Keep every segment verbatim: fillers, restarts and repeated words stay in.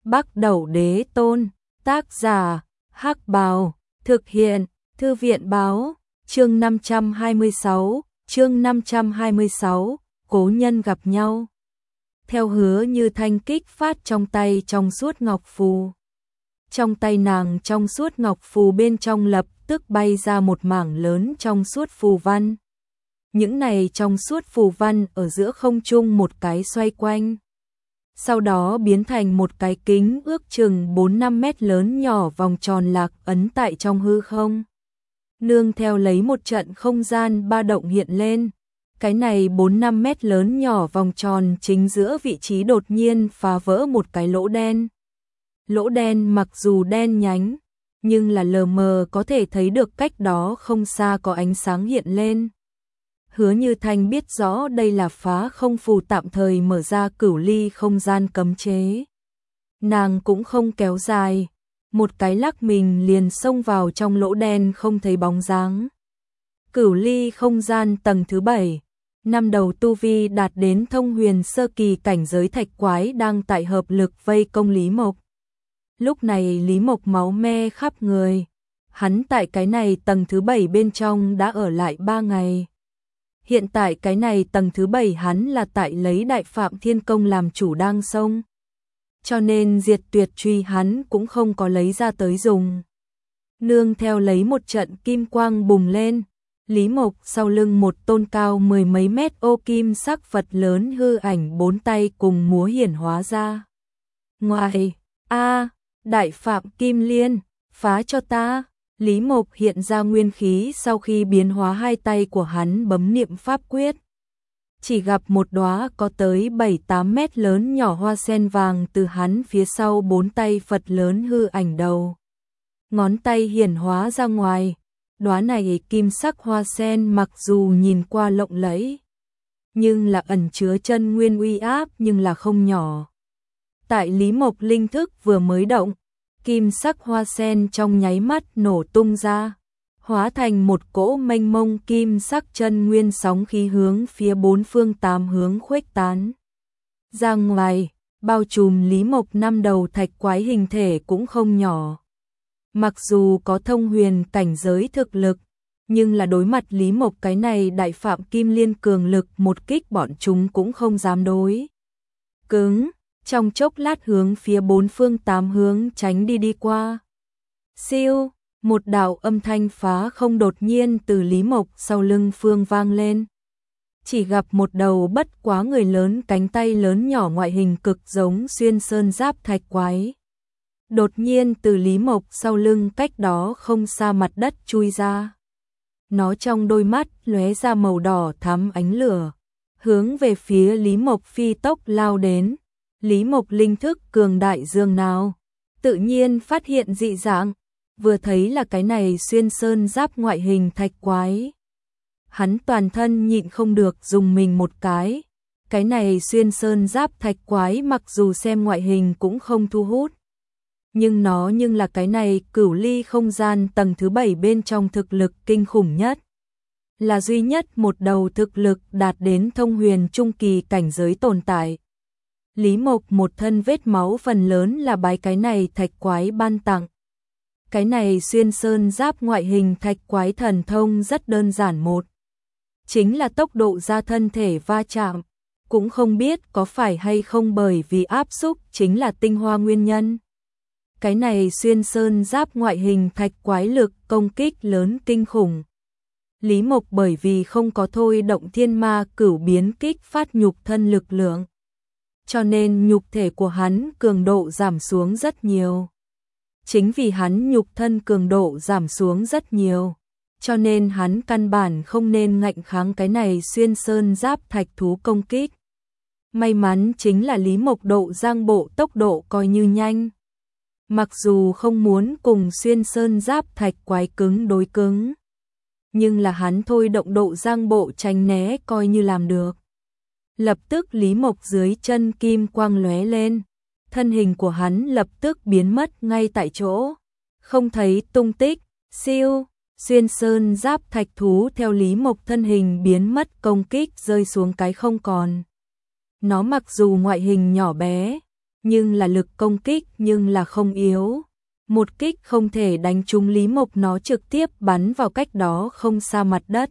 Bắc Đẩu Đế Tôn, tác giả, Hắc Bào, thực hiện, Thư viện Báo, chương năm trăm hai mươi sáu, chương năm trăm hai mươi sáu, cố nhân gặp nhau. Theo hứa Như Thanh kích phát trong tay trong suốt ngọc phù. Trong tay nàng trong suốt ngọc phù bên trong lập tức bay ra một mảng lớn trong suốt phù văn. Những này trong suốt phù văn ở giữa không trung một cái xoay quanh. Sau đó biến thành một cái kính ước chừng bốn năm mét lớn nhỏ vòng tròn lạc ấn tại trong hư không. Nương theo lấy một trận không gian ba động hiện lên. Cái này bốn năm mét lớn nhỏ vòng tròn chính giữa vị trí đột nhiên phá vỡ một cái lỗ đen. Lỗ đen mặc dù đen nhánh, nhưng là lờ mờ có thể thấy được cách đó không xa có ánh sáng hiện lên. Hứa Như Thanh biết rõ đây là phá không phù tạm thời mở ra cửu ly không gian cấm chế. Nàng cũng không kéo dài, một cái lắc mình liền xông vào trong lỗ đen không thấy bóng dáng. Cửu ly không gian tầng thứ bảy, năm đầu tu vi đạt đến thông huyền sơ kỳ cảnh giới thạch quái đang tại hợp lực vây công Lý Mộc. Lúc này Lý Mộc máu me khắp người, hắn tại cái này tầng thứ bảy bên trong đã ở lại ba ngày. Hiện tại cái này tầng thứ bảy hắn là tại lấy Đại Phạm Thiên Công làm chủ đang xông. Cho nên diệt tuyệt truy hắn cũng không có lấy ra tới dùng. Nương theo lấy một trận kim quang bùng lên, Lý Mộc sau lưng một tôn cao mười mấy mét ô kim sắc Phật lớn hư ảnh bốn tay cùng múa hiển hóa ra. Ngoài, a Đại Phạm Kim Liên, phá cho ta. Lý Mộc hiện ra nguyên khí sau khi biến hóa hai tay của hắn bấm niệm pháp quyết. Chỉ gặp một đóa có tới bảy tám mét lớn nhỏ hoa sen vàng từ hắn phía sau bốn tay Phật lớn hư ảnh đầu. Ngón tay hiển hóa ra ngoài, đóa này kim sắc hoa sen mặc dù nhìn qua lộng lẫy, nhưng là ẩn chứa chân nguyên uy áp nhưng là không nhỏ. Tại Lý Mộc linh thức vừa mới động, kim sắc hoa sen trong nháy mắt nổ tung ra, hóa thành một cỗ mênh mông kim sắc chân nguyên sóng khí hướng phía bốn phương tám hướng khuếch tán. Ra ngoài, bao trùm Lý Mộc năm đầu thạch quái hình thể cũng không nhỏ. Mặc dù có thông huyền cảnh giới thực lực, nhưng là đối mặt Lý Mộc cái này Đại Phạm Kim Liên cường lực một kích bọn chúng cũng không dám đối. Cứng. Trong chốc lát hướng phía bốn phương tám hướng tránh đi đi qua. Siêu, một đạo âm thanh phá không đột nhiên từ Lý Mộc sau lưng phương vang lên. Chỉ gặp một đầu bất quá người lớn cánh tay lớn nhỏ ngoại hình cực giống xuyên sơn giáp thạch quái. Đột nhiên từ Lý Mộc sau lưng cách đó không xa mặt đất chui ra. Nó trong đôi mắt lóe ra màu đỏ thắm ánh lửa, hướng về phía Lý Mộc phi tốc lao đến. Lý Mộc linh thức cường đại dương nào, tự nhiên phát hiện dị dạng, vừa thấy là cái này xuyên sơn giáp ngoại hình thạch quái. Hắn toàn thân nhịn không được dùng mình một cái, cái này xuyên sơn giáp thạch quái mặc dù xem ngoại hình cũng không thu hút. Nhưng nó nhưng là cái này cửu ly không gian tầng thứ bảy bên trong thực lực kinh khủng nhất. Là duy nhất một đầu thực lực đạt đến thông huyền trung kỳ cảnh giới tồn tại. Lý Mộc một thân vết máu phần lớn là bái cái này thạch quái ban tặng. Cái này xuyên sơn giáp ngoại hình thạch quái thần thông rất đơn giản một. Chính là tốc độ ra thân thể va chạm. Cũng không biết có phải hay không bởi vì áp xúc chính là tinh hoa nguyên nhân. Cái này xuyên sơn giáp ngoại hình thạch quái lực công kích lớn kinh khủng. Lý Mộc bởi vì không có thôi động thiên ma cửu biến kích phát nhục thân lực lượng. Cho nên nhục thể của hắn cường độ giảm xuống rất nhiều. Chính vì hắn nhục thân cường độ giảm xuống rất nhiều, cho nên hắn căn bản không nên ngạnh kháng cái này xuyên sơn giáp thạch thú công kích. May mắn chính là Lý Mộc độ giang bộ tốc độ coi như nhanh. Mặc dù không muốn cùng xuyên sơn giáp thạch quái cứng đối cứng, nhưng là hắn thôi động độ giang bộ tránh né coi như làm được. Lập tức Lý Mộc dưới chân kim quang lóe lên, thân hình của hắn lập tức biến mất ngay tại chỗ, không thấy tung tích. Siêu, xuyên sơn giáp thạch thú theo Lý Mộc thân hình biến mất công kích rơi xuống cái không còn. Nó mặc dù ngoại hình nhỏ bé, nhưng là lực công kích nhưng là không yếu. Một kích không thể đánh trúng Lý Mộc, nó trực tiếp bắn vào cách đó không xa mặt đất.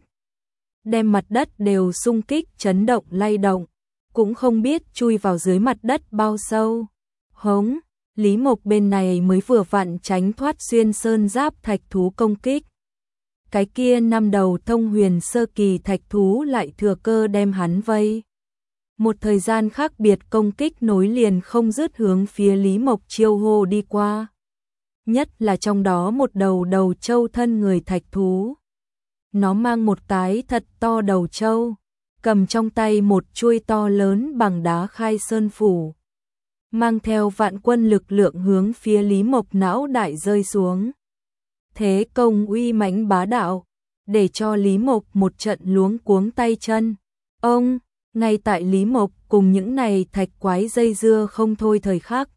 Đem mặt đất đều xung kích chấn động lay động, cũng không biết chui vào dưới mặt đất bao sâu. Hống, Lý Mộc bên này mới vừa vặn tránh thoát xuyên sơn giáp thạch thú công kích. Cái kia năm đầu thông huyền sơ kỳ thạch thú lại thừa cơ đem hắn vây. Một thời gian khác biệt công kích nối liền không dứt hướng phía Lý Mộc chiêu hô đi qua. Nhất là trong đó một đầu đầu trâu thân người thạch thú. Nó mang một cái thật to đầu trâu, cầm trong tay một chuôi to lớn bằng đá khai sơn phủ. Mang theo vạn quân lực lượng hướng phía Lý Mộc não đại rơi xuống. Thế công uy mãnh bá đạo, để cho Lý Mộc một trận luống cuống tay chân. Ông, ngay tại Lý Mộc cùng những này thạch quái dây dưa không thôi thời khắc.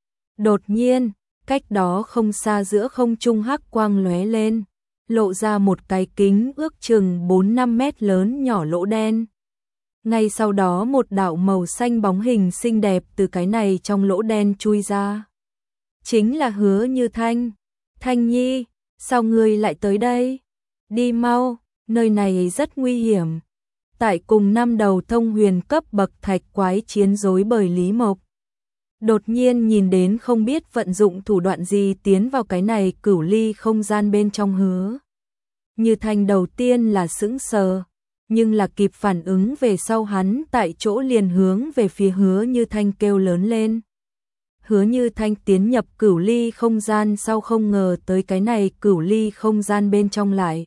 Đột nhiên, cách đó không xa giữa không trung hắc quang lóe lên, lộ ra một cái kính ước chừng bốn năm mét lớn nhỏ lỗ đen. Ngay sau đó một đạo màu xanh bóng hình xinh đẹp từ cái này trong lỗ đen chui ra. Chính là Hứa Như Thanh. Thanh Nhi, sao ngươi lại tới đây? Đi mau, nơi này rất nguy hiểm. Tại cùng năm đầu thông huyền cấp bậc thạch quái chiến rối bởi Lý Mộc. Đột nhiên nhìn đến không biết vận dụng thủ đoạn gì tiến vào cái này cửu ly không gian bên trong Hứa Như Thanh đầu tiên là sững sờ, nhưng là kịp phản ứng về sau hắn tại chỗ liền hướng về phía Hứa Như Thanh kêu lớn lên. Hứa Như Thanh tiến nhập cửu ly không gian sau không ngờ tới cái này cửu ly không gian bên trong lại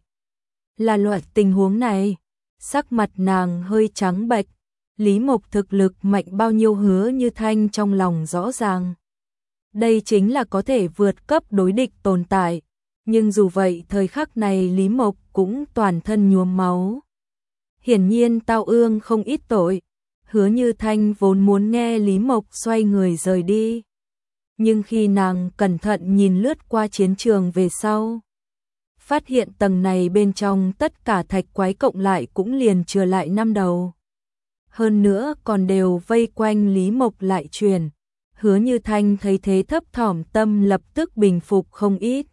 là loại tình huống này. Sắc mặt nàng hơi trắng bệch, Lý Mộc thực lực mạnh bao nhiêu Hứa Như Thanh trong lòng rõ ràng. Đây chính là có thể vượt cấp đối địch tồn tại, nhưng dù vậy thời khắc này Lý Mộc cũng toàn thân nhuốm máu. Hiển nhiên tao ương không ít tội. Hứa Như Thanh vốn muốn nghe Lý Mộc xoay người rời đi, nhưng khi nàng cẩn thận nhìn lướt qua chiến trường về sau, phát hiện tầng này bên trong tất cả thạch quái cộng lại cũng liền chừa lại năm đầu. Hơn nữa còn đều vây quanh Lý Mộc lại truyền. Hứa Như Thanh thấy thế thấp thỏm, tâm lập tức bình phục không ít.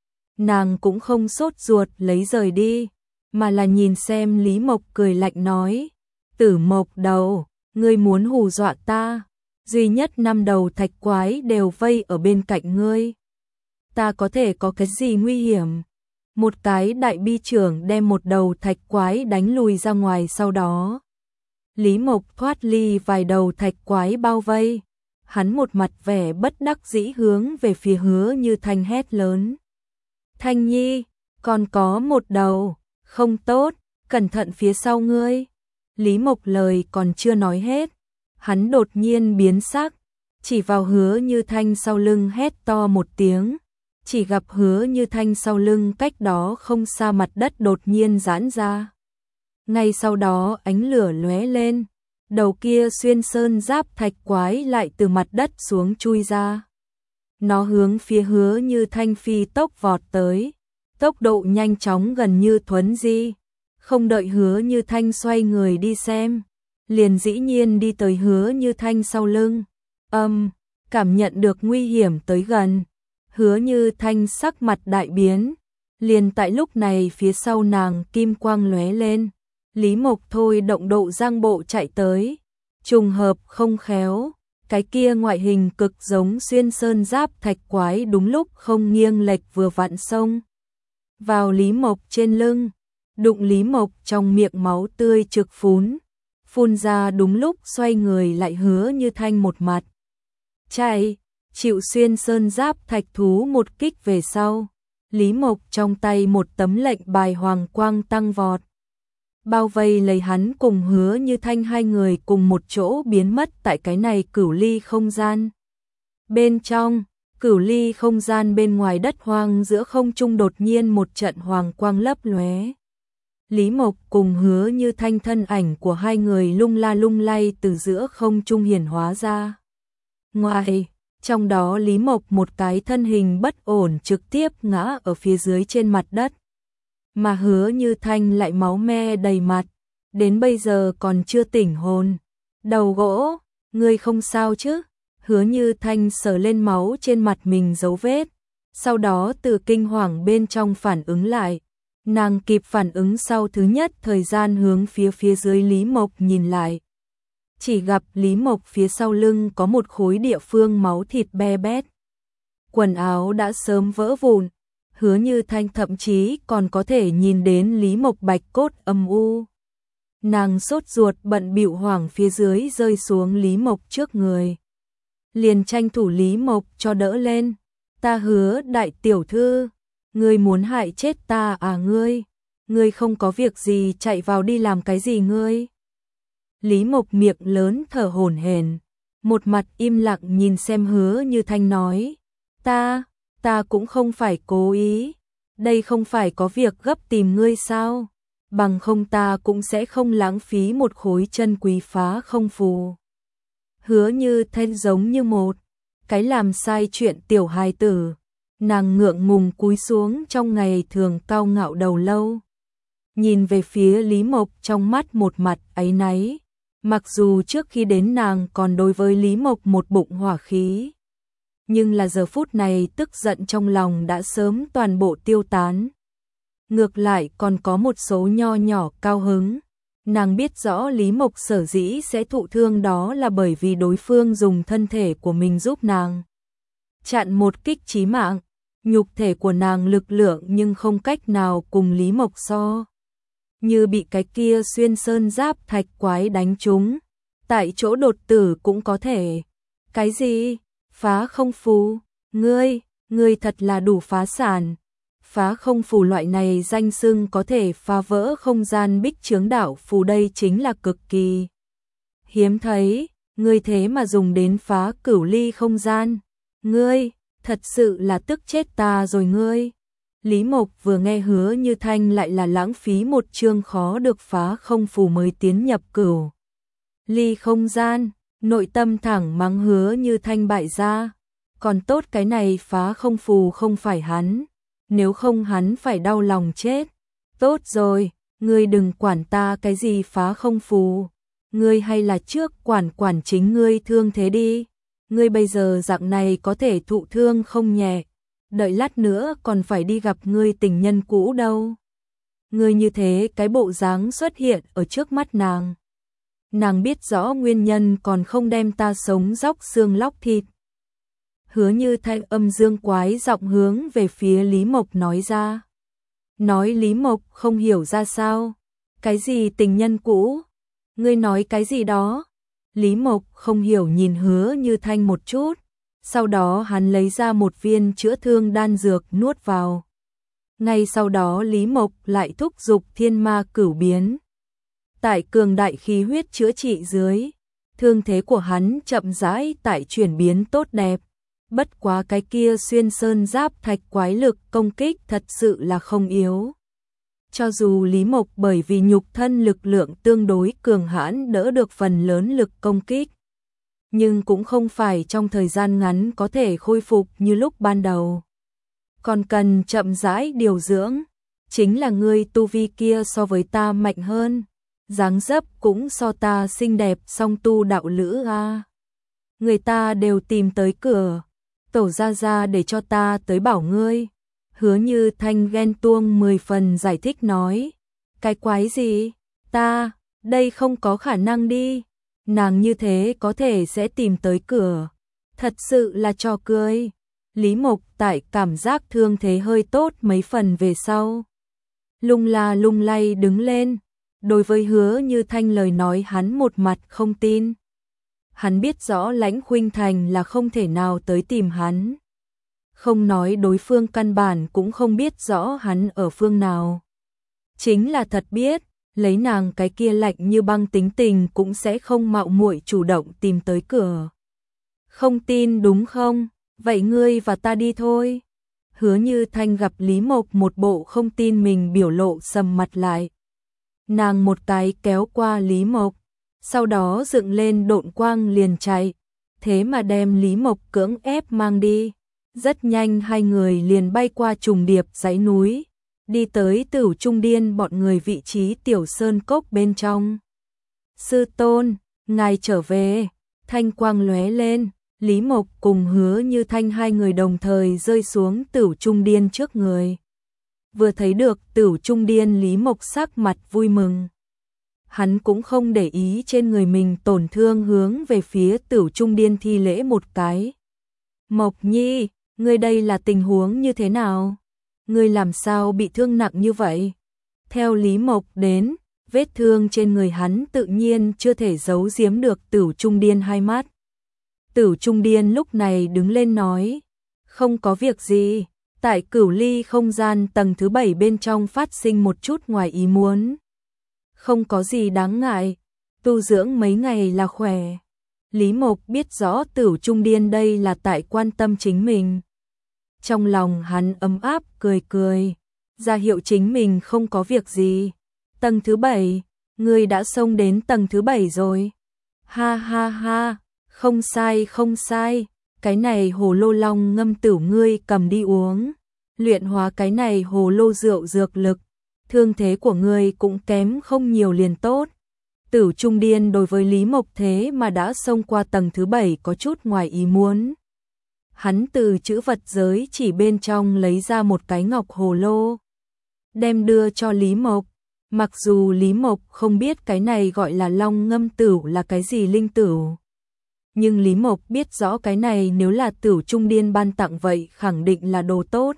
Nàng cũng không sốt ruột lấy rời đi, mà là nhìn xem Lý Mộc cười lạnh nói: Tử Mộc đầu, ngươi muốn hù dọa ta? Duy nhất năm đầu thạch quái đều vây ở bên cạnh ngươi, ta có thể có cái gì nguy hiểm? Một cái đại bi trưởng đem một đầu thạch quái đánh lùi ra ngoài, sau đó Lý Mộc thoát ly vài đầu thạch quái bao vây. Hắn một mặt vẻ bất đắc dĩ hướng về phía Hứa Như Thanh hét lớn: Thanh Nhi, còn có một đầu, không tốt, cẩn thận phía sau ngươi. Lý Mộc lời còn chưa nói hết, hắn đột nhiên biến sắc, chỉ vào Hứa Như Thanh sau lưng hét to một tiếng. Chỉ gặp Hứa Như Thanh sau lưng cách đó không xa mặt đất đột nhiên giãn ra. Ngay sau đó ánh lửa lóe lên, đầu kia xuyên sơn giáp thạch quái lại từ mặt đất xuống chui ra. Nó hướng phía Hứa Như Thanh phi tốc vọt tới, tốc độ nhanh chóng gần như thuấn di. Không đợi Hứa Như Thanh xoay người đi xem, liền dĩ nhiên đi tới Hứa Như Thanh sau lưng. Âm, cảm nhận được nguy hiểm tới gần, Hứa Như Thanh sắc mặt đại biến. Liền tại lúc này phía sau nàng kim quang lóe lên, Lý Mộc thôi động độ giang bộ chạy tới. Trùng hợp không khéo, cái kia ngoại hình cực giống xuyên sơn giáp thạch quái đúng lúc không nghiêng lệch vừa vặn xông vào Lý Mộc trên lưng, đụng Lý Mộc trong miệng máu tươi trực phún, phun ra đúng lúc xoay người lại Hứa Như Thanh một mặt chạy. Chịu xuyên sơn giáp thạch thú một kích về sau, Lý Mộc trong tay một tấm lệnh bài hoàng quang tăng vọt, bao vây lấy hắn cùng Hứa Như Thanh hai người cùng một chỗ biến mất tại cái này cửu ly không gian. Bên trong, cửu ly không gian bên ngoài đất hoang giữa không trung đột nhiên một trận hoàng quang lấp lóe. Lý Mộc cùng Hứa Như Thanh thân ảnh của hai người lung la lung lay từ giữa không trung hiển hóa ra. Ngoài trong đó Lý Mộc một cái thân hình bất ổn trực tiếp ngã ở phía dưới trên mặt đất. Mà Hứa Như Thanh lại máu me đầy mặt, đến bây giờ còn chưa tỉnh hồn. Đầu gỗ, ngươi không sao chứ? Hứa Như Thanh sờ lên máu trên mặt mình dấu vết, sau đó từ kinh hoàng bên trong phản ứng lại. Nàng kịp phản ứng sau thứ nhất thời gian hướng phía phía dưới Lý Mộc nhìn lại. Chỉ gặp Lý Mộc phía sau lưng có một khối địa phương máu thịt be bét. Quần áo đã sớm vỡ vụn, Hứa Như Thanh thậm chí còn có thể nhìn đến Lý Mộc bạch cốt âm u. Nàng sốt ruột bận bịu hoảng phía dưới rơi xuống Lý Mộc trước người. Liền tranh thủ Lý Mộc cho đỡ lên. Ta hứa đại tiểu thư, ngươi muốn hại chết ta à ngươi? Ngươi không có việc gì chạy vào đi làm cái gì ngươi? Lý Mộc miệng lớn thở hổn hển, một mặt im lặng nhìn xem Hứa Như Thanh nói. Ta, ta cũng không phải cố ý. Đây không phải có việc gấp tìm ngươi sao? Bằng không ta cũng sẽ không lãng phí một khối chân quý phá không phù. Hứa Như Thanh giống như một cái làm sai chuyện tiểu hài tử. Nàng ngượng ngùng cúi xuống trong ngày thường cao ngạo đầu lâu. Nhìn về phía Lý Mộc trong mắt một mặt áy náy. Mặc dù trước khi đến nàng còn đối với Lý Mộc một bụng hỏa khí. Nhưng là giờ phút này tức giận trong lòng đã sớm toàn bộ tiêu tán. Ngược lại còn có một số nho nhỏ cao hứng. Nàng biết rõ Lý Mộc sở dĩ sẽ thụ thương đó là bởi vì đối phương dùng thân thể của mình giúp nàng chặn một kích chí mạng. Nhục thể của nàng lực lượng nhưng không cách nào cùng Lý Mộc so. Như bị cái kia xuyên sơn giáp thạch quái đánh trúng, tại chỗ đột tử cũng có thể. Cái gì? Phá không phù? Ngươi, ngươi thật là đủ phá sản. Phá không phù loại này danh xưng có thể phá vỡ không gian bích chướng đạo phù, đây chính là cực kỳ hiếm thấy. Ngươi thế mà dùng đến phá cửu ly không gian. Ngươi, thật sự là tức chết ta rồi ngươi. Lý Mộc vừa nghe Hứa Như Thanh lại là lãng phí một chương khó được phá không phù mới tiến nhập cửu ly không gian, nội tâm thẳng mắng Hứa Như Thanh bại gia. Còn tốt cái này phá không phù không phải hắn, nếu không hắn phải đau lòng chết. Tốt rồi, ngươi đừng quản ta cái gì phá không phù, ngươi hay là trước quản quản chính ngươi thương thế đi. Ngươi bây giờ dạng này có thể thụ thương không nhẹ, đợi lát nữa còn phải đi gặp ngươi tình nhân cũ đâu. Ngươi như thế cái bộ dáng xuất hiện ở trước mắt nàng. Nàng biết rõ nguyên nhân còn không đem ta sống róc xương lóc thịt. Hứa Như Thanh âm dương quái giọng hướng về phía Lý Mộc nói ra. Nói Lý Mộc không hiểu ra sao. Cái gì tình nhân cũ? Ngươi nói cái gì đó? Lý Mộc không hiểu nhìn Hứa Như Thanh một chút. Sau đó hắn lấy ra một viên chữa thương đan dược nuốt vào. Ngay sau đó Lý Mộc lại thúc giục thiên ma cửu biến. Tại cường đại khí huyết chữa trị dưới, thương thế của hắn chậm rãi tại chuyển biến tốt đẹp. Bất quá cái kia xuyên sơn giáp thạch quái lực công kích thật sự là không yếu. Cho dù Lý Mộc bởi vì nhục thân lực lượng tương đối cường hãn đỡ được phần lớn lực công kích, nhưng cũng không phải trong thời gian ngắn có thể khôi phục như lúc ban đầu. Còn cần chậm rãi điều dưỡng. Chính là ngươi tu vi kia so với ta mạnh hơn, dáng dấp cũng so ta xinh đẹp, song tu đạo lữ a. Người ta đều tìm tới cửa, tổ gia gia để cho ta tới bảo ngươi. Hứa Như Thanh ghen tuông mười phần giải thích nói. Cái quái gì? Ta, đây không có khả năng đi. Nàng như thế có thể sẽ tìm tới cửa. Thật sự là trò cười. Lý Mộc tại cảm giác thương thế hơi tốt mấy phần về sau. Lung la lung lay đứng lên. Đối với Hứa Như Thanh lời nói hắn một mặt không tin. Hắn biết rõ Lãnh Khuynh Thành là không thể nào tới tìm hắn. Không nói đối phương căn bản cũng không biết rõ hắn ở phương nào. Chính là thật biết, lấy nàng cái kia lạnh như băng tính tình cũng sẽ không mạo muội chủ động tìm tới cửa. Không tin đúng không? Vậy ngươi và ta đi thôi. Hứa Như Thanh gặp Lý Mộc một bộ không tin mình biểu lộ sầm mặt lại. Nàng một cái kéo qua Lý Mộc, sau đó dựng lên độn quang liền chạy, thế mà đem Lý Mộc cưỡng ép mang đi. Rất nhanh hai người liền bay qua trùng điệp dãy núi, đi tới Tửu Trung Điên bọn người vị trí tiểu sơn cốc bên trong. Sư tôn, ngài trở về. Thanh quang lóe lên, Lý Mộc cùng Hứa Như Thanh hai người đồng thời rơi xuống Tửu Trung Điên trước người. Vừa thấy được Tửu Trung Điên, Lý Mộc sắc mặt vui mừng. Hắn cũng không để ý trên người mình tổn thương, hướng về phía Tửu Trung Điên thi lễ một cái. Mộc Nhi, ngươi đây là tình huống như thế nào? Ngươi làm sao bị thương nặng như vậy? Theo Lý Mộc đến, vết thương trên người hắn tự nhiên chưa thể giấu giếm được Tửu Trung Điên hai mắt. Tửu Trung Điên lúc này đứng lên nói, không có việc gì, tại Cửu Ly không gian tầng thứ bảy bên trong phát sinh một chút ngoài ý muốn. Không có gì đáng ngại, tu dưỡng mấy ngày là khỏe. Lý Mộc biết rõ Tửu Trung Điên đây là tại quan tâm chính mình. Trong lòng hắn ấm áp cười cười, ra hiệu chính mình không có việc gì. Tầng thứ bảy, ngươi đã xông đến tầng thứ bảy rồi. Ha ha ha, không sai không sai, cái này hồ lô long ngâm tửu ngươi cầm đi uống. Luyện hóa cái này hồ lô rượu dược lực, thương thế của ngươi cũng kém không nhiều liền tốt. Tửu Trung Điên đối với Lý Mộc thế mà đã xông qua tầng thứ bảy có chút ngoài ý muốn. Hắn từ chữ vật giới chỉ bên trong lấy ra một cái ngọc hồ lô, đem đưa cho Lý Mộc. Mặc dù Lý Mộc không biết cái này gọi là long ngâm tửu là cái gì linh tửu, nhưng Lý Mộc biết rõ cái này nếu là Tửu Trung Điên ban tặng vậy khẳng định là đồ tốt.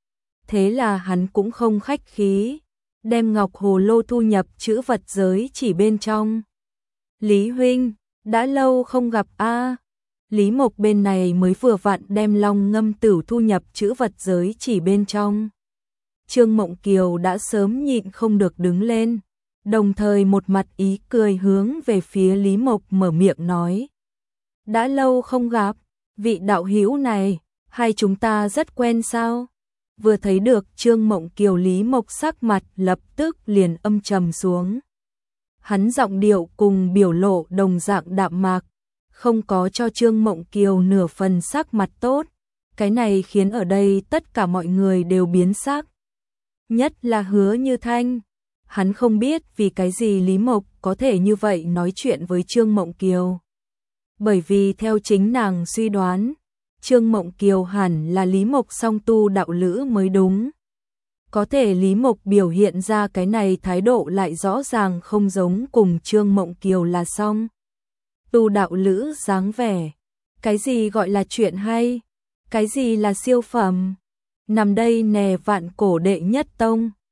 Thế là hắn cũng không khách khí, đem ngọc hồ lô thu nhập chữ vật giới chỉ bên trong. Lý huynh, đã lâu không gặp a. Lý Mộc bên này mới vừa vặn đem long ngâm tửu thu nhập chữ vật giới chỉ bên trong. Trương Mộng Kiều đã sớm nhịn không được đứng lên, đồng thời một mặt ý cười hướng về phía Lý Mộc mở miệng nói. Đã lâu không gặp, vị đạo hữu này, hai chúng ta rất quen sao? Vừa thấy được Trương Mộng Kiều, Lý Mộc sắc mặt lập tức liền âm trầm xuống. Hắn giọng điệu cùng biểu lộ đồng dạng đạm mạc, không có cho Trương Mộng Kiều nửa phần sắc mặt tốt. Cái này khiến ở đây tất cả mọi người đều biến sắc. Nhất là Hứa Như Thanh, hắn không biết vì cái gì Lý Mộc có thể như vậy nói chuyện với Trương Mộng Kiều. Bởi vì theo chính nàng suy đoán, Trương Mộng Kiều hẳn là Lý Mộc song tu đạo lữ mới đúng. Có thể Lý Mộc biểu hiện ra cái này thái độ lại rõ ràng không giống cùng Trương Mộng Kiều là song tu đạo lữ dáng vẻ. Cái gì gọi là chuyện hay? Cái gì là siêu phẩm? Nằm đây nè vạn cổ đệ nhất tông,